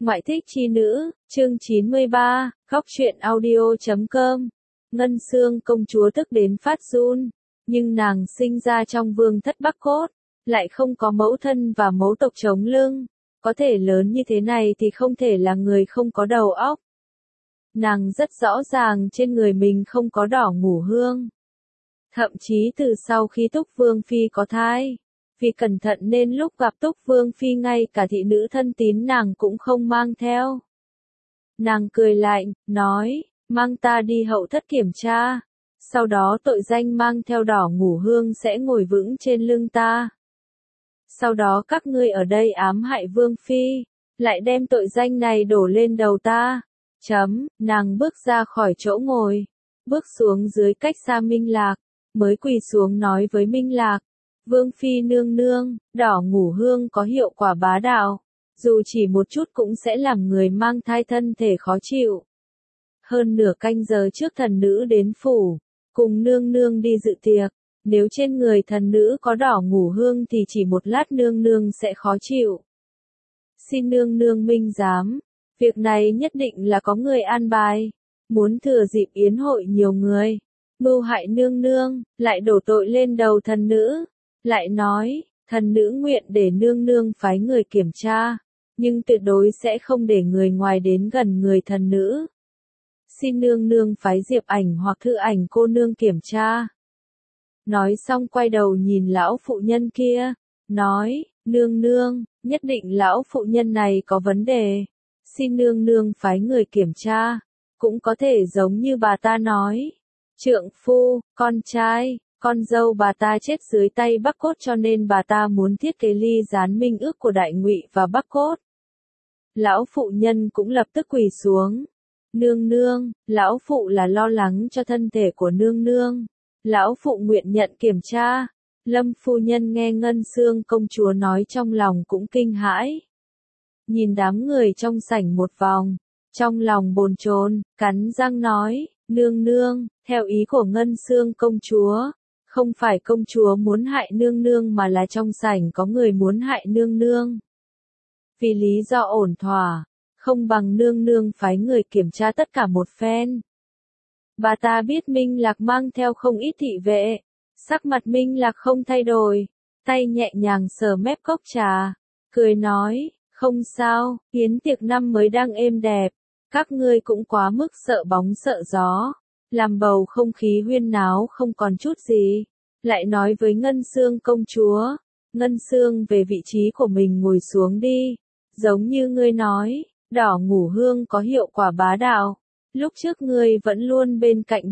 Ngoại thích chi nữ, chương 93, góc truyện audio.com. Ngân Xương công chúa tức đến phát run, nhưng nàng sinh ra trong vương thất Bắc Cốt, lại không có mẫu thân và mẫu tộc chống lưng, có thể lớn như thế này thì không thể là người không có đầu óc. Nàng rất rõ ràng trên người mình không có đỏ ngũ hương. Thậm chí từ sau khi Túc Vương Phi có thai, vì cẩn thận nên lúc gặp Túc Vương Phi ngay cả thị nữ thân tín nàng cũng không mang theo. Nàng cười lạnh, nói, mang ta đi hậu thất kiểm tra, sau đó tội danh mang theo đỏ ngũ hương sẽ ngồi vững trên lưng ta. Sau đó các ngươi ở đây ám hại Vương Phi, lại đem tội danh này đổ lên đầu ta. Nàng bước ra khỏi chỗ ngồi, bước xuống dưới cách xa Minh Lạc, mới quỳ xuống nói với Minh Lạc, Vương Phi nương nương, đỏ ngũ hương có hiệu quả bá đạo, dù chỉ một chút cũng sẽ làm người mang thai thân thể khó chịu. Hơn nửa canh giờ trước thần nữ đến phủ, cùng nương nương đi dự tiệc, nếu trên người thần nữ có đỏ ngũ hương thì chỉ một lát nương nương sẽ khó chịu. Xin nương nương minh giám, việc này nhất định là có người an bài, muốn thừa dịp yến hội nhiều người, mưu hại nương nương, lại đổ tội lên đầu thần nữ. Lại nói, thần nữ nguyện để nương nương phái người kiểm tra, nhưng tuyệt đối sẽ không để người ngoài đến gần người thần nữ. Xin nương nương phái Diệp Ảnh hoặc Thư Ảnh cô nương kiểm tra. Nói xong quay đầu nhìn lão phụ nhân kia, nói, nương nương, nhất định lão phụ nhân này có vấn đề. Xin nương nương phái người kiểm tra, cũng có thể giống như bà ta nói. Trượng phu, con trai, con dâu bà ta chết dưới tay Bắc Cốt cho nên bà ta muốn thiết kế ly gián minh ước của Đại Ngụy và Bắc Cốt. Lão phụ nhân cũng lập tức quỳ xuống. Nương nương, lão phụ là lo lắng cho thân thể của nương nương. Lão phụ nguyện nhận kiểm tra. Lâm phu nhân nghe Ngân Xương công chúa nói trong lòng cũng kinh hãi. Nhìn đám người trong sảnh một vòng, trong lòng bồn chồn, cắn răng nói, nương nương, theo ý của Ngân Xương công chúa, không phải công chúa muốn hại nương nương mà là trong sảnh có người muốn hại nương nương. Vì lý do ổn thỏa, không bằng nương nương phái người kiểm tra tất cả một phen. Bà ta biết Minh Lạc mang theo không ít thị vệ, sắc mặt Minh Lạc không thay đổi, tay nhẹ nhàng sờ mép cốc trà, cười nói, không sao, yến tiệc năm mới đang êm đẹp, các ngươi cũng quá mức sợ bóng sợ gió, làm bầu không khí huyên náo không còn chút gì. Lại nói với Ngân Xương công chúa, Ngân Xương về vị trí của mình ngồi xuống đi, giống như ngươi nói, đỏ ngũ hương có hiệu quả bá đạo, lúc trước ngươi vẫn luôn bên cạnh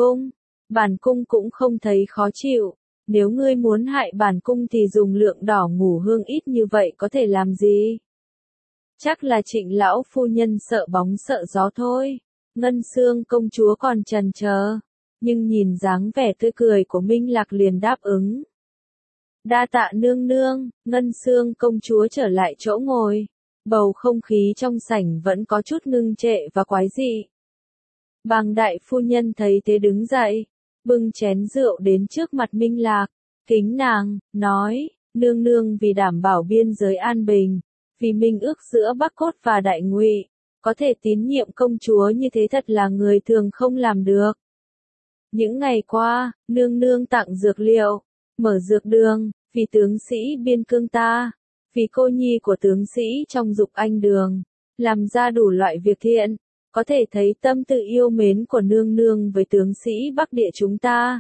bản cung cũng không thấy khó chịu, nếu ngươi muốn hại bản cung thì dùng lượng đỏ ngũ hương ít như vậy có thể làm gì? Chắc là Trịnh lão phu nhân sợ bóng sợ gió thôi. Ngân Xương công chúa còn chần chờ, nhưng nhìn dáng vẻ tươi cười của Minh Lạc liền đáp ứng. Đa tạ nương nương, Ngân Xương công chúa trở lại chỗ ngồi, bầu không khí trong sảnh vẫn có chút ngưng trệ và quái dị. Bàng đại phu nhân thấy thế đứng dậy, bưng chén rượu đến trước mặt Minh Lạc, kính nàng, nói, nương nương vì đảm bảo biên giới an bình, vì minh ước giữa Bắc Cốt và Đại Ngụy, có thể tín nhiệm công chúa như thế thật là người thường không làm được. Những ngày qua, nương nương tặng dược liệu, mở dược đường, vì tướng sĩ biên cương ta, vì cô nhi của tướng sĩ trong dục anh đường, làm ra đủ loại việc thiện, có thể thấy tâm tự yêu mến của nương nương với tướng sĩ Bắc Địa chúng ta.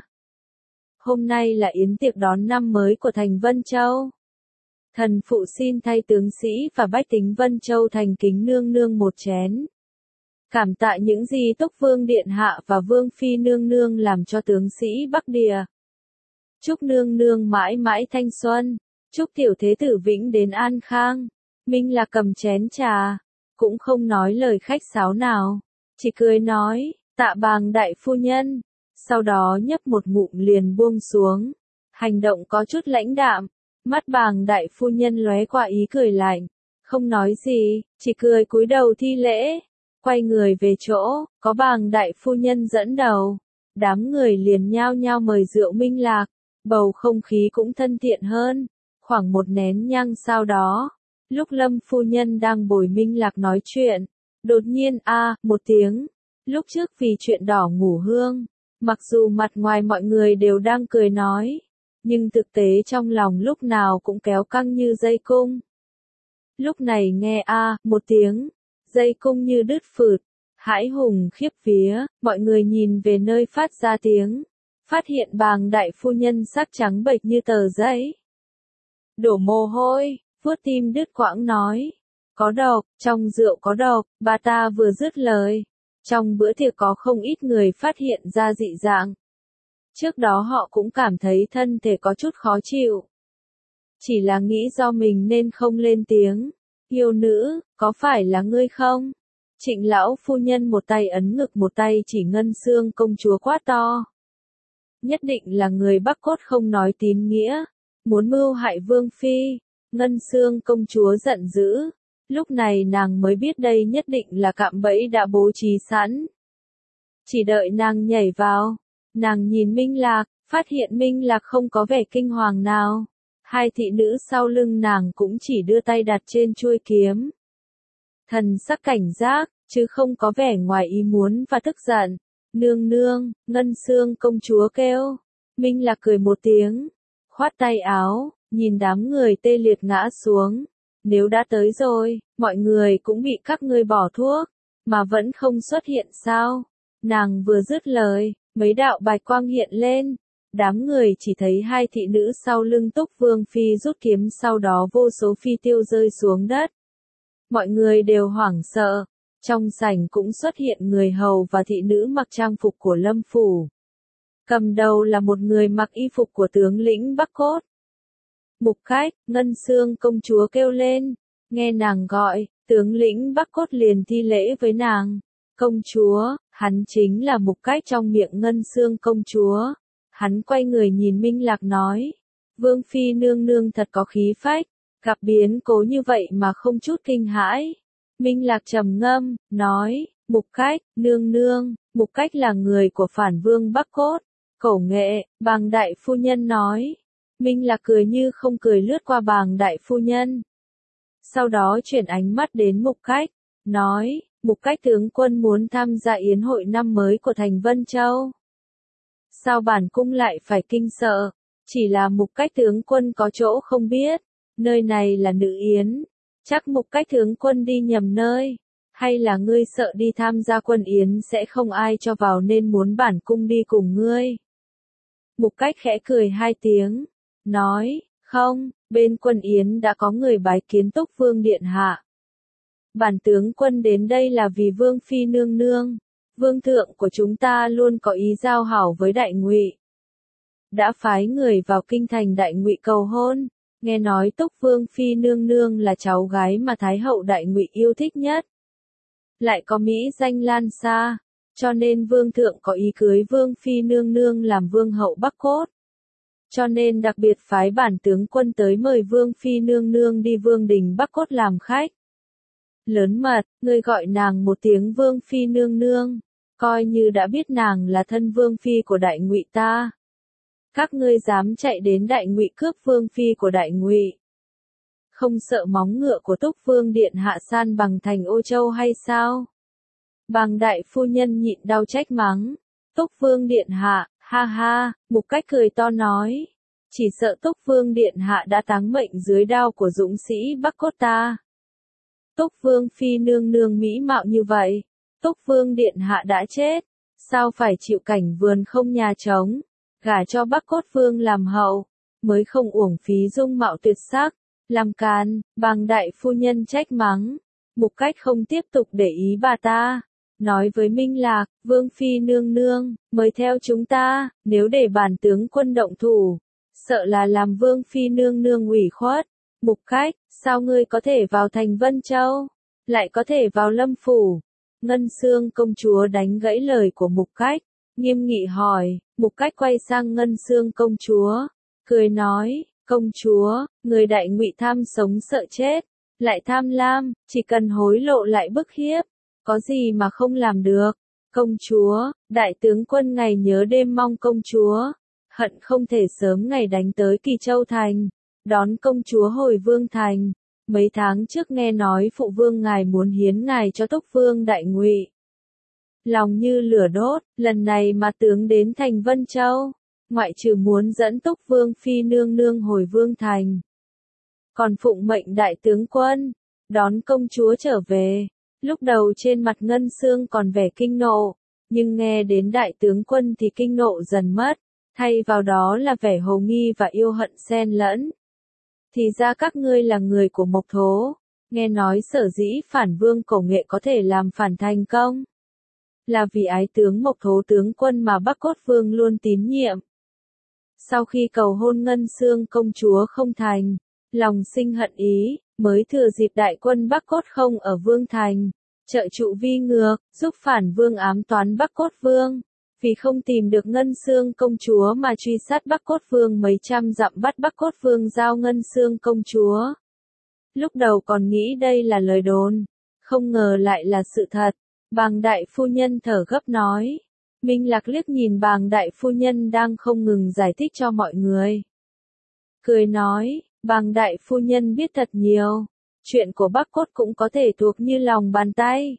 Hôm nay là yến tiệc đón năm mới của thành Vân Châu. Thần phụ xin thay tướng sĩ và bách tính Vân Châu thành kính nương nương một chén. Cảm tạ những gì Túc Vương Điện Hạ và Vương Phi nương nương làm cho tướng sĩ Bắc Địa. Chúc nương nương mãi mãi thanh xuân, chúc tiểu thế tử vĩnh đến an khang. Minh Lạc cầm chén trà, cũng không nói lời khách sáo nào, chỉ cười nói, tạ Bàng đại phu nhân, sau đó nhấp một ngụm liền buông xuống, hành động có chút lãnh đạm, mắt Bàng đại phu nhân lóe qua ý cười lạnh, không nói gì, chỉ cười cúi đầu thi lễ. Quay người về chỗ, có Bàng đại phu nhân dẫn đầu, đám người liền nhao nhao mời rượu Minh Lạc, bầu không khí cũng thân thiện hơn. Khoảng một nén nhang sau đó, Lúc Lâm phu nhân đang bồi Minh Lạc nói chuyện, đột nhiên một tiếng. Lúc trước vì chuyện đỏ ngủ hương, mặc dù mặt ngoài mọi người đều đang cười nói, nhưng thực tế trong lòng lúc nào cũng kéo căng như dây cung. Lúc này nghe một tiếng, dây cung như đứt phượt, hãi hùng khiếp vía, mọi người nhìn về nơi phát ra tiếng, phát hiện Bàng đại phu nhân sắc trắng bệch như tờ giấy. Đổ mồ hôi, vuốt tim đứt quãng nói, có độc, trong rượu có độc, bà ta vừa dứt lời. Trong bữa tiệc có không ít người phát hiện ra dị dạng. Trước đó họ cũng cảm thấy thân thể có chút khó chịu. Chỉ là nghĩ do mình nên không lên tiếng. Yêu nữ, có phải là ngươi không? Trịnh lão phu nhân một tay ấn ngực một tay chỉ Ngân Xương công chúa quát to. Nhất định là người Bắc Cốt không nói tín nghĩa, muốn mưu hại Vương Phi. Ngân Xương công chúa giận dữ. Lúc này nàng mới biết đây nhất định là cạm bẫy đã bố trí sẵn. Chỉ đợi nàng nhảy vào, nàng nhìn Minh Lạc, phát hiện Minh Lạc không có vẻ kinh hoàng nào. Hai thị nữ sau lưng nàng cũng chỉ đưa tay đặt trên chuôi kiếm. Thần sắc cảnh giác, chứ không có vẻ ngoài ý muốn và tức giận. Nương nương, Ngân Xương công chúa kêu. Minh Lạc cười một tiếng, khoát tay áo, nhìn đám người tê liệt ngã xuống. Nếu đã tới rồi, mọi người cũng bị các ngươi bỏ thuốc, mà vẫn không xuất hiện sao? Nàng vừa dứt lời, mấy đạo bạch quang hiện lên. Đám người chỉ thấy hai thị nữ sau lưng Túc Vương Phi rút kiếm, sau đó vô số phi tiêu rơi xuống đất. Mọi người đều hoảng sợ. Trong sảnh cũng xuất hiện người hầu và thị nữ mặc trang phục của Lâm phủ. Cầm đầu là một người mặc y phục của tướng lĩnh Bắc Cốt. Mục Khách, Ngân Xương công chúa kêu lên, nghe nàng gọi, tướng lĩnh Bắc Cốt liền thi lễ với nàng. Công chúa, hắn chính là Mục Khách trong miệng Ngân Xương công chúa. Hắn quay người nhìn Minh Lạc nói, Vương Phi nương nương thật có khí phách, gặp biến cố như vậy mà không chút kinh hãi. Minh Lạc trầm ngâm, nói, Mục Khách, nương nương, Mục Khách là người của phản vương Bắc Cốt. Cổ nghệ, Bàng đại phu nhân nói. Minh Lạc cười như không cười lướt qua Bàng đại phu nhân. Sau đó chuyển ánh mắt đến Mục Khách, nói, Mục Khách tướng quân muốn tham gia yến hội năm mới của thành Vân Châu. Sao bản cung lại phải kinh sợ? Chỉ là Mục Khách tướng quân có chỗ không biết, nơi này là nữ yến, chắc Mục Khách tướng quân đi nhầm nơi, hay là ngươi sợ đi tham gia quân yến sẽ không ai cho vào nên muốn bản cung đi cùng ngươi? Mục Khách khẽ cười hai tiếng, nói, không, bên quân yến đã có người bái kiến Túc Vương điện hạ. Bản tướng quân đến đây là vì Vương Phi nương nương. Vương thượng của chúng ta luôn có ý giao hảo với Đại Ngụy. Đã phái người vào kinh thành Đại Ngụy cầu hôn, nghe nói Túc Vương Phi nương nương là cháu gái mà Thái hậu Đại Ngụy yêu thích nhất. Lại có mỹ danh lan xa, cho nên Vương thượng có ý cưới Vương Phi nương nương làm Vương hậu Bắc Cốt. Cho nên đặc biệt phái bản tướng quân tới mời Vương Phi nương nương đi Vương đình Bắc Cốt làm khách. Lớn mật, ngươi gọi nàng một tiếng Vương Phi nương nương, coi như đã biết nàng là thân Vương Phi của Đại Ngụy ta. Các ngươi dám chạy đến Đại Ngụy cướp Vương Phi của Đại Ngụy, không sợ móng ngựa của Túc Vương điện hạ san bằng thành Ô Châu hay sao? Bàng đại phu nhân nhịn đau trách mắng, Túc Vương điện hạ, ha ha, Mục Cách cười to nói, chỉ sợ Túc Vương điện hạ đã táng mệnh dưới đao của dũng sĩ Bắc Cốt ta. Túc Vương Phi nương nương mỹ mạo như vậy, Túc Vương điện hạ đã chết, sao phải chịu cảnh vườn không nhà trống, gả cho Bắc Cốt Vương làm hậu, mới không uổng phí dung mạo tuyệt sắc, làm càn. Bàng đại phu nhân trách mắng, Mục Cách không tiếp tục để ý bà ta, nói với Minh Lạc, Vương Phi nương nương, mời theo chúng ta, nếu để bản tướng quân động thủ, sợ là làm Vương Phi nương nương ủy khuất. Mục Cách, sao ngươi có thể vào thành Vân Châu, lại có thể vào Lâm phủ? Ngân Xương công chúa đánh gãy lời của Mục Cách, nghiêm nghị hỏi. Mục Cách quay sang Ngân Xương công chúa, cười nói, công chúa, người Đại Ngụy tham sống sợ chết, lại tham lam, chỉ cần hối lộ lại bức hiếp, có gì mà không làm được. Công chúa, đại tướng quân ngày nhớ đêm mong công chúa, hận không thể sớm ngày đánh tới Kỳ Châu thành, đón công chúa hồi Vương thành. Mấy tháng trước nghe nói phụ vương ngài muốn hiến ngài cho Túc Vương Đại Ngụy. Lòng như lửa đốt, lần này mà tướng đến thành Vân Châu, ngoại trừ muốn dẫn Túc Vương Phi nương nương hồi Vương Thành. Còn phụng mệnh đại tướng quân, đón công chúa trở về. Lúc đầu trên mặt Ngân Xương còn vẻ kinh nộ, nhưng nghe đến đại tướng quân thì kinh nộ dần mất, thay vào đó là vẻ hồ nghi và yêu hận xen lẫn. Thì ra các ngươi là người của Mộc Thố, nghe nói sở dĩ phản Vương Cổ Nghệ có thể làm phản thành công, là vì ái tướng Mộc Thố tướng quân mà Bắc Cốt Vương luôn tín nhiệm. Sau khi cầu hôn Ngân Xương công chúa không thành, lòng sinh hận ý, mới thừa dịp đại quân Bắc Cốt không ở Vương Thành, trợ trụ vi ngược, giúp phản Vương ám toán Bắc Cốt Vương. Vì không tìm được Ngân Xương công chúa mà truy sát Bắc Cốt Vương mấy trăm dặm bắt Bắc Cốt Vương giao Ngân Xương công chúa. Lúc đầu còn nghĩ đây là lời đồn, không ngờ lại là sự thật. Bàng đại phu nhân thở gấp nói. Minh Lạc liếc nhìn Bàng đại phu nhân đang không ngừng giải thích cho mọi người. Cười nói, Bàng đại phu nhân biết thật nhiều, chuyện của Bắc Cốt cũng có thể thuộc như lòng bàn tay.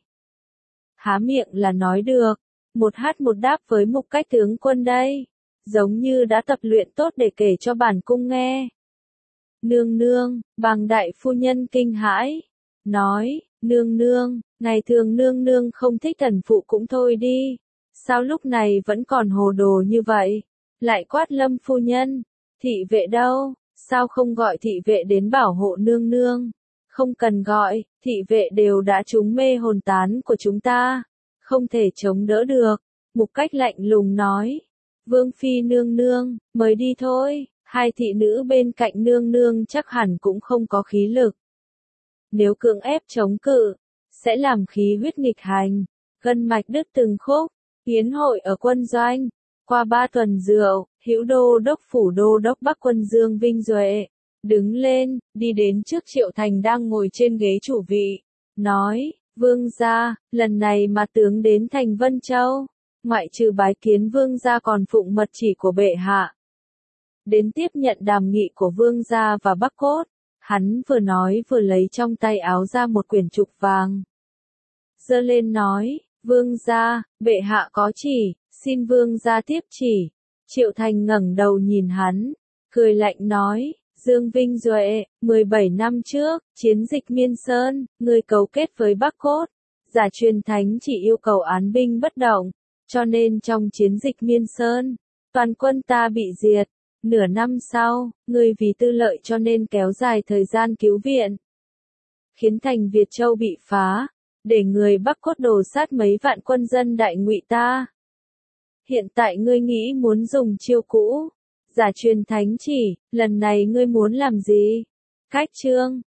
Há miệng là nói được, một hát một đáp với Mục Cách tướng quân đây, giống như đã tập luyện tốt để kể cho bản cung nghe. Nương nương, Bàng đại phu nhân kinh hãi, nói, nương nương, ngày thường nương nương không thích thần phụ cũng thôi đi, sao lúc này vẫn còn hồ đồ như vậy, lại quát Lâm phu nhân, thị vệ đâu, sao không gọi thị vệ đến bảo hộ nương nương, không cần gọi, thị vệ đều đã trúng mê hồn tán của chúng ta, không thể chống đỡ được. Mục Cách lạnh lùng nói, Vương phi nương nương, mời đi thôi, hai thị nữ bên cạnh nương nương chắc hẳn cũng không có khí lực. Nếu cưỡng ép chống cự, sẽ làm khí huyết nghịch hành, gân mạch đứt từng khúc. Yến hội ở quân doanh, qua 3 tuần rượu, Hữu đô đốc phủ đô đốc Bắc quân Dương Vinh Duệ đứng lên, đi đến trước Triệu Thành đang ngồi trên ghế chủ vị, nói, Vương gia, lần này mà tướng đến thành Vân Châu, ngoại trừ bái kiến Vương gia còn phụng mật chỉ của bệ hạ. Đến tiếp nhận đàm nghị của Vương gia và Bắc Cốt, hắn vừa nói vừa lấy trong tay áo ra một quyển trục vàng. Giơ lên nói, Vương gia, bệ hạ có chỉ, xin Vương gia tiếp chỉ. Triệu Thành ngẩng đầu nhìn hắn, cười lạnh nói, Dương Vinh Duệ, 17 năm trước, chiến dịch Miên Sơn, ngươi cấu kết với Bắc Cốt, giả truyền thánh chỉ yêu cầu án binh bất động, cho nên trong chiến dịch Miên Sơn, toàn quân ta bị diệt. Nửa năm sau, ngươi vì tư lợi cho nên kéo dài thời gian cứu viện, khiến thành Việt Châu bị phá, để người Bắc Cốt đồ sát mấy vạn quân dân Đại Ngụy ta. Hiện tại ngươi nghĩ muốn dùng chiêu cũ, giả truyền thánh chỉ, lần này ngươi muốn làm gì? Cách chương